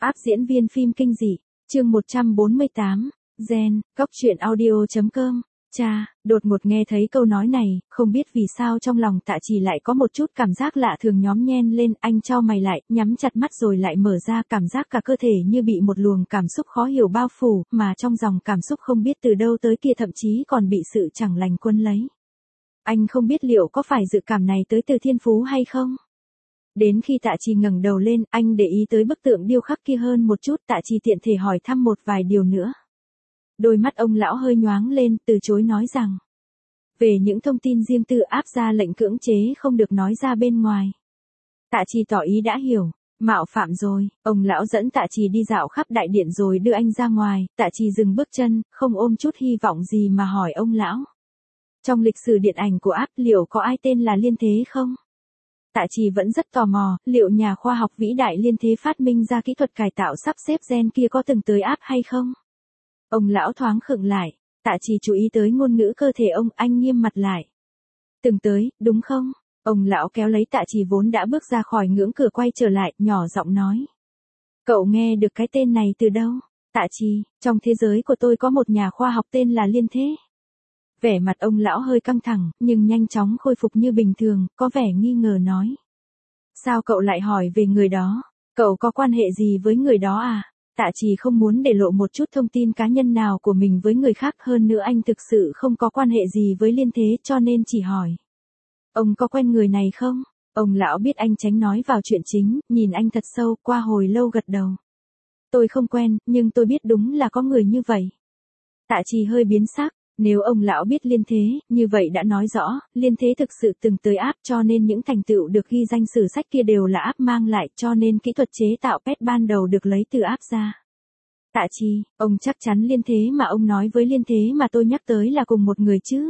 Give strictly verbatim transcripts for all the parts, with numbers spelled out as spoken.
Áp diễn viên phim kinh dị, chương một trăm bốn mươi tám, Gen, Góc truyện audio chấm com. Cha, đột ngột nghe thấy câu nói này, không biết vì sao trong lòng Tạ Trì lại có một chút cảm giác lạ thường nhóm nhen lên, anh chau mày lại, nhắm chặt mắt rồi lại mở ra, cảm giác cả cơ thể như bị một luồng cảm xúc khó hiểu bao phủ, mà trong dòng cảm xúc không biết từ đâu tới kia thậm chí còn bị sự chẳng lành quân lấy. Anh không biết liệu có phải dự cảm này tới từ thiên phú hay không? Đến khi Tạ Trì ngẩng đầu lên, anh để ý tới bức tượng điêu khắc kia hơn một chút, Tạ Trì tiện thể hỏi thăm một vài điều nữa. Đôi mắt ông lão hơi nhoáng lên, từ chối nói rằng, về những thông tin riêng tư áp ra lệnh cưỡng chế không được nói ra bên ngoài. Tạ Trì tỏ ý đã hiểu, mạo phạm rồi, ông lão dẫn Tạ Trì đi dạo khắp đại điện rồi đưa anh ra ngoài, Tạ Trì dừng bước chân, không ôm chút hy vọng gì mà hỏi ông lão. Trong lịch sử điện ảnh của áp liệu có ai tên là Liên Thế không? Tạ Trì vẫn rất tò mò, liệu nhà khoa học vĩ đại Liên Thế phát minh ra kỹ thuật cải tạo sắp xếp gen kia có từng tới áp hay không? Ông lão thoáng khựng lại, Tạ Trì chú ý tới ngôn ngữ cơ thể ông, anh nghiêm mặt lại. Từng tới, đúng không? Ông lão kéo lấy Tạ Trì vốn đã bước ra khỏi ngưỡng cửa quay trở lại, nhỏ giọng nói. Cậu nghe được cái tên này từ đâu? Tạ Trì, trong thế giới của tôi có một nhà khoa học tên là Liên Thế. Vẻ mặt ông lão hơi căng thẳng, nhưng nhanh chóng khôi phục như bình thường, có vẻ nghi ngờ nói. Sao cậu lại hỏi về người đó? Cậu có quan hệ gì với người đó à? Tạ Trì không muốn để lộ một chút thông tin cá nhân nào của mình với người khác, hơn nữa anh thực sự không có quan hệ gì với Liên Thế cho nên chỉ hỏi. Ông có quen người này không? Ông lão biết anh tránh nói vào chuyện chính, nhìn anh thật sâu, qua hồi lâu gật đầu. Tôi không quen, nhưng tôi biết đúng là có người như vậy. Tạ Trì hơi biến sắc. Nếu ông lão biết Liên Thế, như vậy đã nói rõ, Liên Thế thực sự từng tới áp cho nên những thành tựu được ghi danh sử sách kia đều là áp mang lại cho nên kỹ thuật chế tạo pét ban đầu được lấy từ áp ra. Tạ Trì, ông chắc chắn Liên Thế mà ông nói với Liên Thế mà tôi nhắc tới là cùng một người chứ?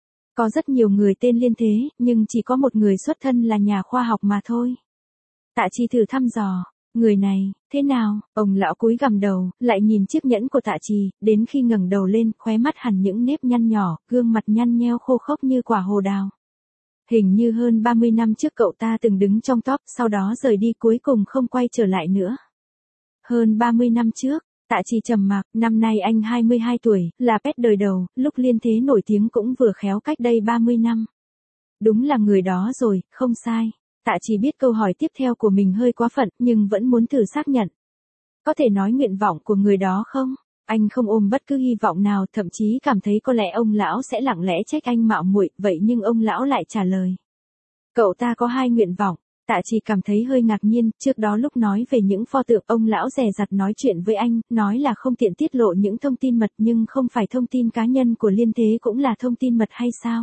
Có rất nhiều người tên Liên Thế, nhưng chỉ có một người xuất thân là nhà khoa học mà thôi. Tạ Trì thử thăm dò. Người này, thế nào? Ông lão cúi gằm đầu, lại nhìn chiếc nhẫn của Tạ Trì, đến khi ngẩng đầu lên, khóe mắt hằn những nếp nhăn nhỏ, gương mặt nhăn nheo khô khốc như quả hồ đào. Hình như hơn ba mươi năm trước cậu ta từng đứng trong top, sau đó rời đi cuối cùng không quay trở lại nữa. Hơn ba mươi năm trước, Tạ Trì trầm mặc, năm nay anh hai mươi hai tuổi, là pet đời đầu, lúc Liên Thế nổi tiếng cũng vừa khéo cách đây ba mươi năm. Đúng là người đó rồi, không sai. Tạ Trì biết câu hỏi tiếp theo của mình hơi quá phận, nhưng vẫn muốn thử xác nhận. Có thể nói nguyện vọng của người đó không? Anh không ôm bất cứ hy vọng nào, thậm chí cảm thấy có lẽ ông lão sẽ lặng lẽ trách anh mạo muội, vậy nhưng ông lão lại trả lời. Cậu ta có hai nguyện vọng. Tạ Trì cảm thấy hơi ngạc nhiên, trước đó lúc nói về những pho tượng, ông lão dè dặt nói chuyện với anh, nói là không tiện tiết lộ những thông tin mật, nhưng không phải thông tin cá nhân của Liên Thế cũng là thông tin mật hay sao?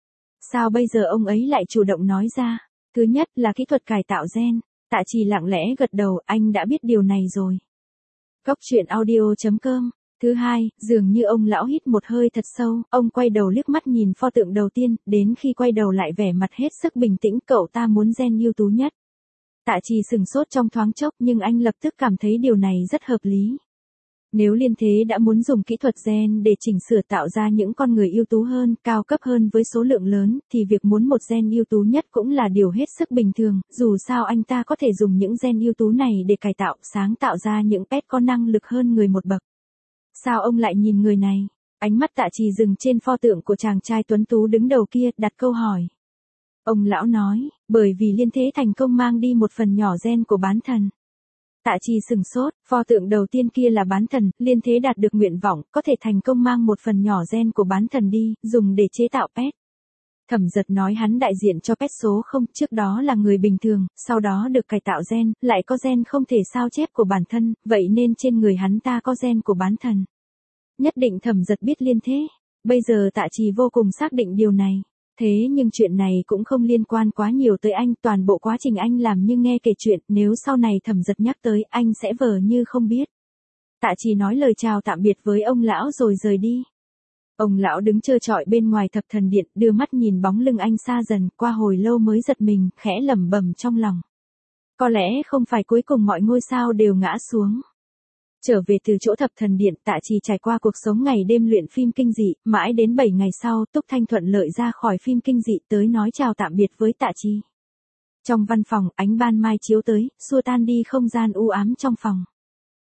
Sao bây giờ ông ấy lại chủ động nói ra? Thứ nhất là kỹ thuật cải tạo gen. Tạ Trì lặng lẽ gật đầu, anh đã biết điều này rồi. Góc truyện audio chấm com. Thứ hai, dường như ông lão hít một hơi thật sâu, ông quay đầu liếc mắt nhìn pho tượng đầu tiên, đến khi quay đầu lại vẻ mặt hết sức bình tĩnh, cậu ta muốn gen ưu tú nhất. Tạ Trì sừng sốt trong thoáng chốc, nhưng anh lập tức cảm thấy điều này rất hợp lý. Nếu Liên Thế đã muốn dùng kỹ thuật gen để chỉnh sửa tạo ra những con người ưu tú hơn, cao cấp hơn với số lượng lớn, thì việc muốn một gen ưu tú nhất cũng là điều hết sức bình thường, dù sao anh ta có thể dùng những gen ưu tú này để cải tạo, sáng tạo ra những pet có năng lực hơn người một bậc. Sao ông lại nhìn người này? Ánh mắt Tạ Trì dừng trên pho tượng của chàng trai tuấn tú đứng đầu kia, đặt câu hỏi. Ông lão nói, bởi vì Liên Thế thành công mang đi một phần nhỏ gen của bán thần. Tạ Trì sừng sốt, pho tượng đầu tiên kia là bán thần, Liên Thế đạt được nguyện vọng, có thể thành công mang một phần nhỏ gen của bán thần đi, dùng để chế tạo pet. Thẩm Giật nói hắn đại diện cho pet số không, trước đó là người bình thường, sau đó được cải tạo gen, lại có gen không thể sao chép của bản thân, vậy nên trên người hắn ta có gen của bán thần. Nhất định Thẩm Giật biết Liên Thế. Bây giờ Tạ Trì vô cùng xác định điều này. Thế nhưng chuyện này cũng không liên quan quá nhiều tới anh, toàn bộ quá trình anh làm như nghe kể chuyện, nếu sau này Thẩm Giật nhắc tới, anh sẽ vờ như không biết. Tạ Trì nói lời chào tạm biệt với ông lão rồi rời đi. Ông lão đứng trơ trọi bên ngoài thập thần điện, đưa mắt nhìn bóng lưng anh xa dần, qua hồi lâu mới giật mình, khẽ lẩm bẩm trong lòng. Có lẽ không phải cuối cùng mọi ngôi sao đều ngã xuống. Trở về từ chỗ thập thần điện, Tạ Trì trải qua cuộc sống ngày đêm luyện phim kinh dị, mãi đến bảy ngày sau, Túc Thanh thuận lợi ra khỏi phim kinh dị tới nói chào tạm biệt với Tạ Trì. Trong văn phòng, ánh ban mai chiếu tới, xua tan đi không gian u ám trong phòng.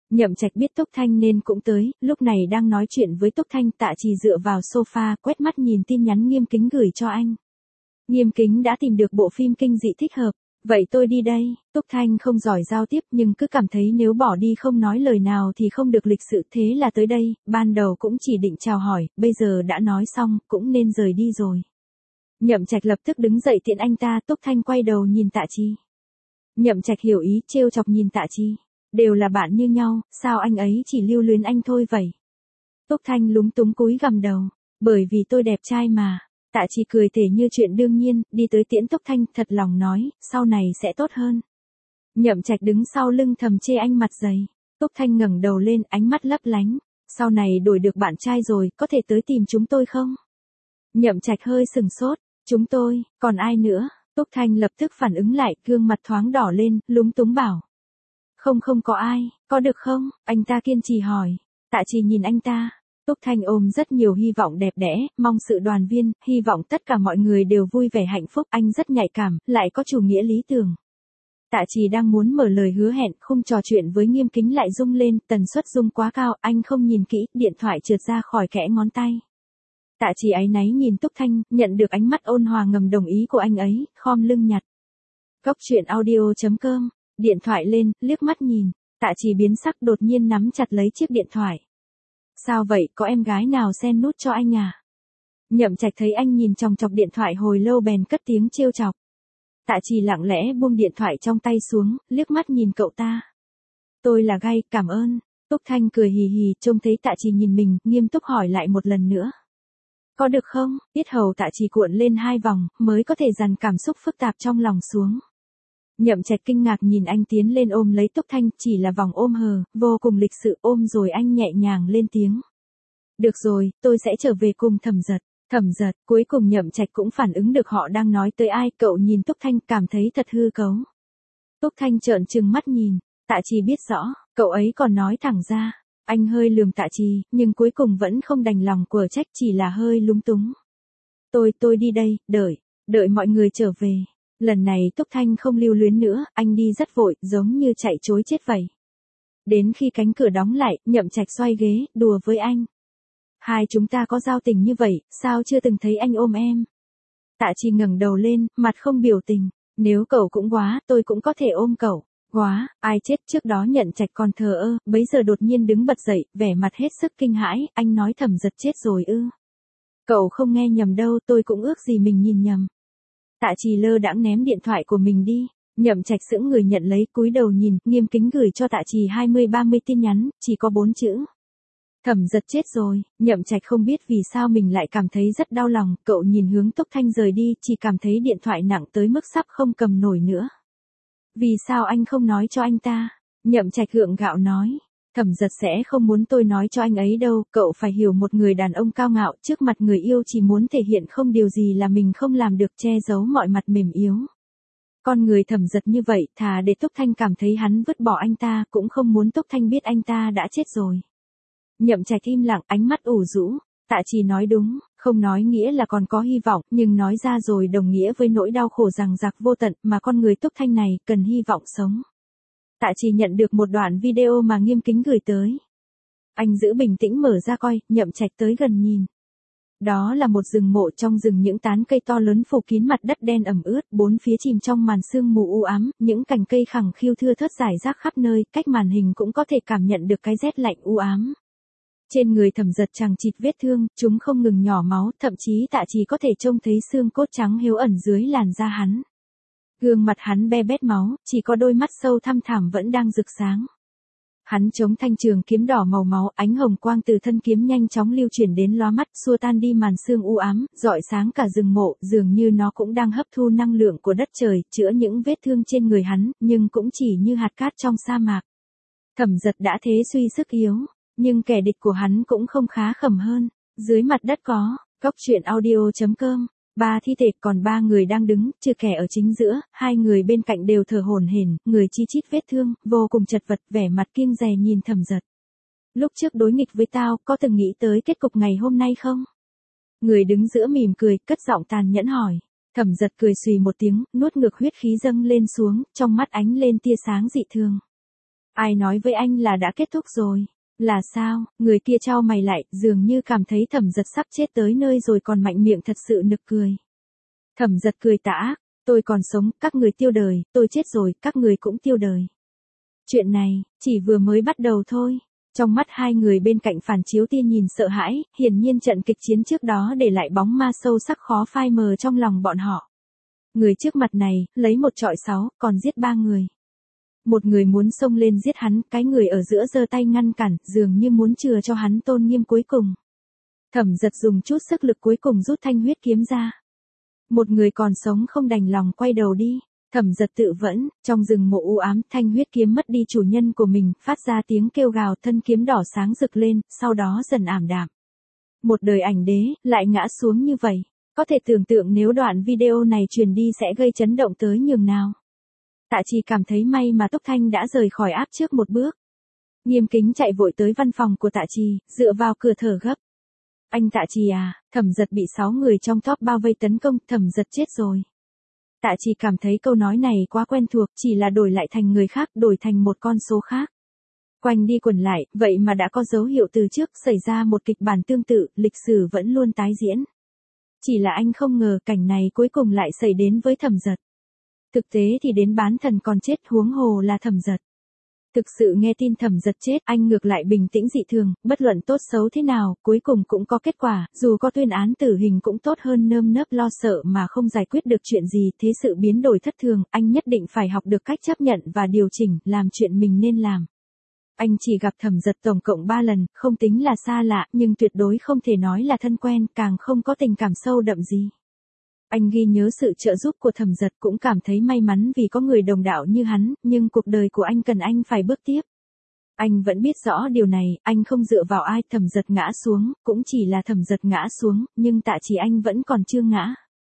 Nhậm Trạch biết Túc Thanh nên cũng tới, lúc này đang nói chuyện với Túc Thanh. Tạ Trì dựa vào sofa, quét mắt nhìn tin nhắn Nghiêm Kính gửi cho anh. Nghiêm Kính đã tìm được bộ phim kinh dị thích hợp. Vậy tôi đi đây. Túc Thanh không giỏi giao tiếp nhưng cứ cảm thấy nếu bỏ đi không nói lời nào thì không được lịch sự, thế là tới đây. Ban đầu cũng chỉ định chào hỏi, bây giờ đã nói xong, cũng nên rời đi rồi. Nhậm Trạch lập tức đứng dậy tiện anh ta. Túc Thanh quay đầu nhìn Tạ Trì. Nhậm Trạch hiểu ý, trêu chọc nhìn Tạ Trì. Đều là bạn như nhau, sao anh ấy chỉ lưu luyến anh thôi vậy? Túc Thanh lúng túng cúi gằm đầu. Bởi vì tôi đẹp trai mà. Tạ Trì cười tể như chuyện đương nhiên, đi tới tiễn Túc Thanh, thật lòng nói, sau này sẽ tốt hơn. Nhậm Trạch đứng sau lưng thầm chê anh mặt dày. Túc Thanh ngẩng đầu lên, ánh mắt lấp lánh. Sau này đổi được bạn trai rồi, có thể tới tìm chúng tôi không? Nhậm Trạch hơi sừng sốt. Chúng tôi, còn ai nữa? Túc Thanh lập tức phản ứng lại, gương mặt thoáng đỏ lên, lúng túng bảo. Không không có ai, có được không? Anh ta kiên trì hỏi. Tạ Trì nhìn anh ta. Túc Thanh ôm rất nhiều hy vọng đẹp đẽ, mong sự đoàn viên, hy vọng tất cả mọi người đều vui vẻ hạnh phúc. Anh rất nhạy cảm, lại có chủ nghĩa lý tưởng. Tạ Trì đang muốn mở lời hứa hẹn, khung trò chuyện với Nghiêm Kính lại rung lên, tần suất rung quá cao, anh không nhìn kỹ, điện thoại trượt ra khỏi kẽ ngón tay. Tạ Trì áy náy nhìn Túc Thanh, nhận được ánh mắt ôn hòa ngầm đồng ý của anh ấy, khom lưng nhặt. Góc truyện audio chấm com, điện thoại lên, liếc mắt nhìn, Tạ Trì biến sắc đột nhiên nắm chặt lấy chiếc điện thoại. Sao vậy, có em gái nào xen nút cho anh à? Nhậm Trạch thấy anh nhìn chòng chọc điện thoại hồi lâu bèn cất tiếng trêu chọc. Tạ Trì lặng lẽ buông điện thoại trong tay xuống, liếc mắt nhìn cậu ta. Tôi là gay, cảm ơn. Túc Thanh cười hì hì, trông thấy Tạ Trì nhìn mình, nghiêm túc hỏi lại một lần nữa. Có được không? Yết hầu Tạ Trì cuộn lên hai vòng, mới có thể dằn cảm xúc phức tạp trong lòng xuống. Nhậm Trạch kinh ngạc nhìn anh tiến lên ôm lấy Túc Thanh, chỉ là vòng ôm hờ, vô cùng lịch sự, ôm rồi anh nhẹ nhàng lên tiếng. Được rồi, tôi sẽ trở về cùng Thẩm Giật. Thẩm Giật, cuối cùng Nhậm Trạch cũng phản ứng được họ đang nói tới ai, cậu nhìn Túc Thanh cảm thấy thật hư cấu. Túc Thanh trợn trừng mắt nhìn, Tạ Trì biết rõ, cậu ấy còn nói thẳng ra. Anh hơi lườm Tạ Trì, nhưng cuối cùng vẫn không đành lòng quở trách, chỉ là hơi lúng túng. Tôi, tôi đi đây, đợi, đợi mọi người trở về. Lần này Túc Thanh không lưu luyến nữa, anh đi rất vội, giống như chạy trối chết vậy. Đến khi cánh cửa đóng lại, Nhậm Trạch xoay ghế, đùa với anh. Hai chúng ta có giao tình như vậy, sao chưa từng thấy anh ôm em? Tạ Trì ngẩng đầu lên, mặt không biểu tình. Nếu cậu cũng quá, tôi cũng có thể ôm cậu. Quá, ai chết trước đó Nhận Trạch còn thờ ơ, bấy giờ đột nhiên đứng bật dậy, vẻ mặt hết sức kinh hãi, anh nói Thẩm Giật chết rồi ư. Cậu không nghe nhầm đâu, tôi cũng ước gì mình nhìn nhầm. Tạ Trì lơ đãng ném điện thoại của mình đi. Nhậm Trạch sững người nhận lấy, cúi đầu nhìn, Nghiêm Kính gửi cho Tạ Trì hai mươi ba mươi tin nhắn, chỉ có bốn chữ. Thẩm Giật chết rồi. Nhậm Trạch không biết vì sao mình lại cảm thấy rất đau lòng, cậu nhìn hướng Túc Thanh rời đi, chỉ cảm thấy điện thoại nặng tới mức sắp không cầm nổi nữa. Vì sao anh không nói cho anh ta? Nhậm Trạch gượng gạo nói. Thẩm Giật sẽ không muốn tôi nói cho anh ấy đâu, cậu phải hiểu một người đàn ông cao ngạo trước mặt người yêu chỉ muốn thể hiện không điều gì là mình không làm được, che giấu mọi mặt mềm yếu. Con người Thẩm Giật như vậy, thà để Túc Thanh cảm thấy hắn vứt bỏ anh ta, cũng không muốn Túc Thanh biết anh ta đã chết rồi. Nhậm Trạch im lặng, ánh mắt ủ rũ. Tạ Trì nói đúng, không nói nghĩa là còn có hy vọng, nhưng nói ra rồi đồng nghĩa với nỗi đau khổ rằng rạc vô tận, mà con người Túc Thanh này cần hy vọng sống. Tạ Trì nhận được một đoạn video mà Nghiêm Kính gửi tới. Anh giữ bình tĩnh mở ra coi, Nhậm Trạch tới gần nhìn. Đó là một rừng mộ, trong rừng những tán cây to lớn phủ kín mặt đất đen ẩm ướt, bốn phía chìm trong màn sương mù u ám, những cành cây khẳng khiu thưa thớt rải rác khắp nơi, cách màn hình cũng có thể cảm nhận được cái rét lạnh u ám. Trên người Thẩm Giật chằng chịt vết thương, chúng không ngừng nhỏ máu, thậm chí Tạ Trì có thể trông thấy xương cốt trắng hiếu ẩn dưới làn da hắn. Gương mặt hắn be bét máu, chỉ có đôi mắt sâu thăm thẳm vẫn đang rực sáng. Hắn chống thanh trường kiếm đỏ màu máu, ánh hồng quang từ thân kiếm nhanh chóng lưu chuyển đến lóa mắt, xua tan đi màn sương u ám, rọi sáng cả rừng mộ, dường như nó cũng đang hấp thu năng lượng của đất trời, chữa những vết thương trên người hắn, nhưng cũng chỉ như hạt cát trong sa mạc. Thẩm Giật đã thế suy sức yếu, nhưng kẻ địch của hắn cũng không khá khẩm hơn. Dưới mặt đất có, góc truyện audio chấm com. Ba thi thể, còn ba người đang đứng, trừ kẻ ở chính giữa, hai người bên cạnh đều thở hổn hển, người chi chít vết thương, vô cùng chật vật, vẻ mặt kiêng dè nhìn Thẩm Giật. Lúc trước đối nghịch với tao, có từng nghĩ tới kết cục ngày hôm nay không? Người đứng giữa mỉm cười, cất giọng tàn nhẫn hỏi. Thẩm Giật cười xùy một tiếng, nuốt ngược huyết khí dâng lên xuống, trong mắt ánh lên tia sáng dị thường. Ai nói với anh là đã kết thúc rồi? Là sao? Người kia chau mày lại, dường như cảm thấy Thẩm Giật sắp chết tới nơi rồi còn mạnh miệng thật sự nực cười. Thẩm Giật cười tà ác, tôi còn sống, các người tiêu đời, tôi chết rồi, các người cũng tiêu đời. Chuyện này, chỉ vừa mới bắt đầu thôi. Trong mắt hai người bên cạnh phản chiếu tia nhìn sợ hãi, hiển nhiên trận kịch chiến trước đó để lại bóng ma sâu sắc khó phai mờ trong lòng bọn họ. Người trước mặt này, lấy một trọi sáu, còn giết ba người. Một người muốn xông lên giết hắn, cái người ở giữa giơ tay ngăn cản, dường như muốn chừa cho hắn tôn nghiêm cuối cùng. Thẩm Giật dùng chút sức lực cuối cùng rút thanh huyết kiếm ra. Một người còn sống không đành lòng quay đầu đi. Thẩm Giật tự vẫn, trong rừng mộ u ám, thanh huyết kiếm mất đi chủ nhân của mình, phát ra tiếng kêu gào, thân kiếm đỏ sáng rực lên, sau đó dần ảm đạm. Một đời ảnh đế, lại ngã xuống như vậy. Có thể tưởng tượng nếu đoạn video này truyền đi sẽ gây chấn động tới nhường nào. Tạ Trì cảm thấy may mà Túc Thanh đã rời khỏi áp trước một bước. Nghiêm Kính chạy vội tới văn phòng của Tạ Trì, dựa vào cửa thở gấp. Anh Tạ Trì à, Thẩm Giật bị sáu người trong top bao vây tấn công, Thẩm Giật chết rồi. Tạ Trì cảm thấy câu nói này quá quen thuộc, chỉ là đổi lại thành người khác, đổi thành một con số khác. Quanh đi quẩn lại, vậy mà đã có dấu hiệu từ trước xảy ra một kịch bản tương tự, lịch sử vẫn luôn tái diễn. Chỉ là anh không ngờ cảnh này cuối cùng lại xảy đến với Thẩm Giật. Thực tế thì đến bán thần còn chết, huống hồ là Thẩm Giật. Thực sự nghe tin Thẩm Giật chết, anh ngược lại bình tĩnh dị thường, bất luận tốt xấu thế nào, cuối cùng cũng có kết quả, dù có tuyên án tử hình cũng tốt hơn nơm nớp lo sợ mà không giải quyết được chuyện gì, thế sự biến đổi thất thường, anh nhất định phải học được cách chấp nhận và điều chỉnh, làm chuyện mình nên làm. Anh chỉ gặp Thẩm Giật tổng cộng ba lần, không tính là xa lạ, nhưng tuyệt đối không thể nói là thân quen, càng không có tình cảm sâu đậm gì. Anh ghi nhớ sự trợ giúp của Thẩm Giật, cũng cảm thấy may mắn vì có người đồng đạo như hắn, nhưng cuộc đời của anh cần anh phải bước tiếp. Anh vẫn biết rõ điều này, anh không dựa vào ai, Thẩm Giật ngã xuống, cũng chỉ là Thẩm Giật ngã xuống, nhưng Tạ Trì anh vẫn còn chưa ngã.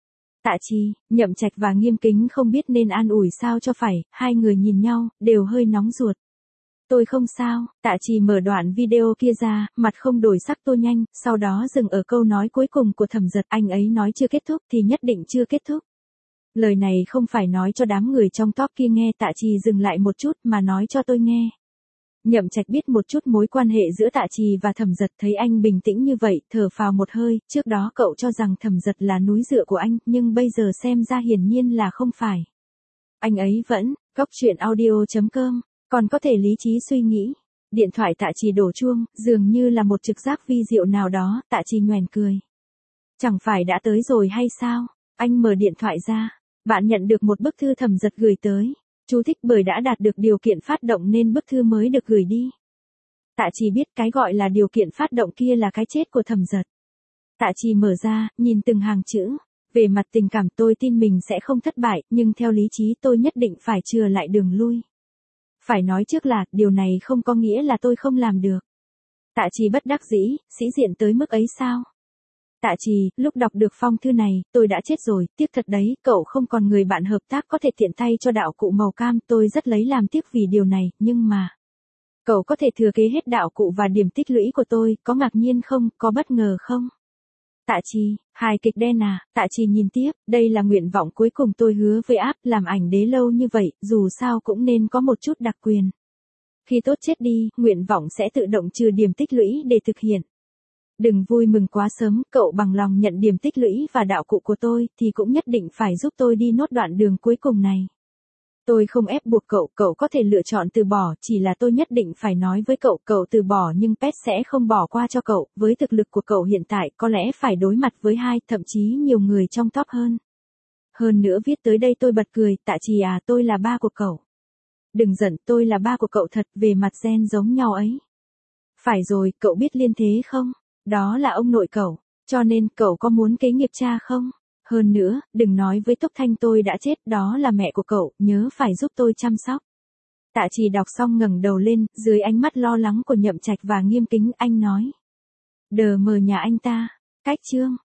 Tạ Trì, Nhậm Trạch và Nghiêm Kính không biết nên an ủi sao cho phải, hai người nhìn nhau, đều hơi nóng ruột. Tôi không sao, Tạ Trì mở đoạn video kia ra, mặt không đổi sắc tô nhanh, sau đó dừng ở câu nói cuối cùng của Thẩm Giật, anh ấy nói chưa kết thúc thì nhất định chưa kết thúc. Lời này không phải nói cho đám người trong top kia nghe, Tạ Trì dừng lại một chút mà nói cho tôi nghe. Nhậm Trạch biết một chút mối quan hệ giữa Tạ Trì và Thẩm Giật, thấy anh bình tĩnh như vậy, thở phào một hơi, trước đó cậu cho rằng Thẩm Giật là núi dựa của anh, nhưng bây giờ xem ra hiển nhiên là không phải. Anh ấy vẫn, góc truyện audio chấm com. Còn có thể lý trí suy nghĩ. Điện thoại Tạ Trì đổ chuông, dường như là một trực giác vi diệu nào đó, Tạ Trì nhoẻn cười. Chẳng phải đã tới rồi hay sao? Anh mở điện thoại ra. Bạn nhận được một bức thư Thẩm Giật gửi tới. Chú thích bởi đã đạt được điều kiện phát động nên bức thư mới được gửi đi. Tạ Trì biết cái gọi là điều kiện phát động kia là cái chết của Thẩm Giật. Tạ Trì mở ra, nhìn từng hàng chữ. Về mặt tình cảm tôi tin mình sẽ không thất bại, nhưng theo lý trí tôi nhất định phải chừa lại đường lui. Phải nói trước là, điều này không có nghĩa là tôi không làm được. Tạ Trì bất đắc dĩ, sĩ diện tới mức ấy sao? Tạ Trì, lúc đọc được phong thư này, tôi đã chết rồi, tiếc thật đấy, cậu không còn người bạn hợp tác có thể tiện tay cho đạo cụ màu cam, tôi rất lấy làm tiếc vì điều này, nhưng mà... Cậu có thể thừa kế hết đạo cụ và điểm tích lũy của tôi, có ngạc nhiên không, có bất ngờ không? Tạ Trì, hài kịch đen à, Tạ Trì nhìn tiếp, đây là nguyện vọng cuối cùng tôi hứa với áp, làm ảnh đế lâu như vậy, dù sao cũng nên có một chút đặc quyền. Khi tốt chết đi, nguyện vọng sẽ tự động trừ điểm tích lũy để thực hiện. Đừng vui mừng quá sớm, cậu bằng lòng nhận điểm tích lũy và đạo cụ của tôi, thì cũng nhất định phải giúp tôi đi nốt đoạn đường cuối cùng này. Tôi không ép buộc cậu, cậu có thể lựa chọn từ bỏ, chỉ là tôi nhất định phải nói với cậu, cậu từ bỏ nhưng pê e sẽ không bỏ qua cho cậu, với thực lực của cậu hiện tại, có lẽ phải đối mặt với hai, thậm chí nhiều người trong top hơn. Hơn nữa viết tới đây tôi bật cười, Tạ Trì à, tôi là ba của cậu. Đừng giận, tôi là ba của cậu thật, về mặt gen giống nhau ấy. Phải rồi, cậu biết liên thế không? Đó là ông nội cậu, cho nên cậu có muốn kế nghiệp cha không? Hơn nữa, đừng nói với Túc Thanh tôi đã chết, đó là mẹ của cậu, nhớ phải giúp tôi chăm sóc. Tạ Trì đọc xong ngẩng đầu lên, dưới ánh mắt lo lắng của Nhậm Trạch và Nghiêm Kính, anh nói. Đờ mờ nhà anh ta, cách chương.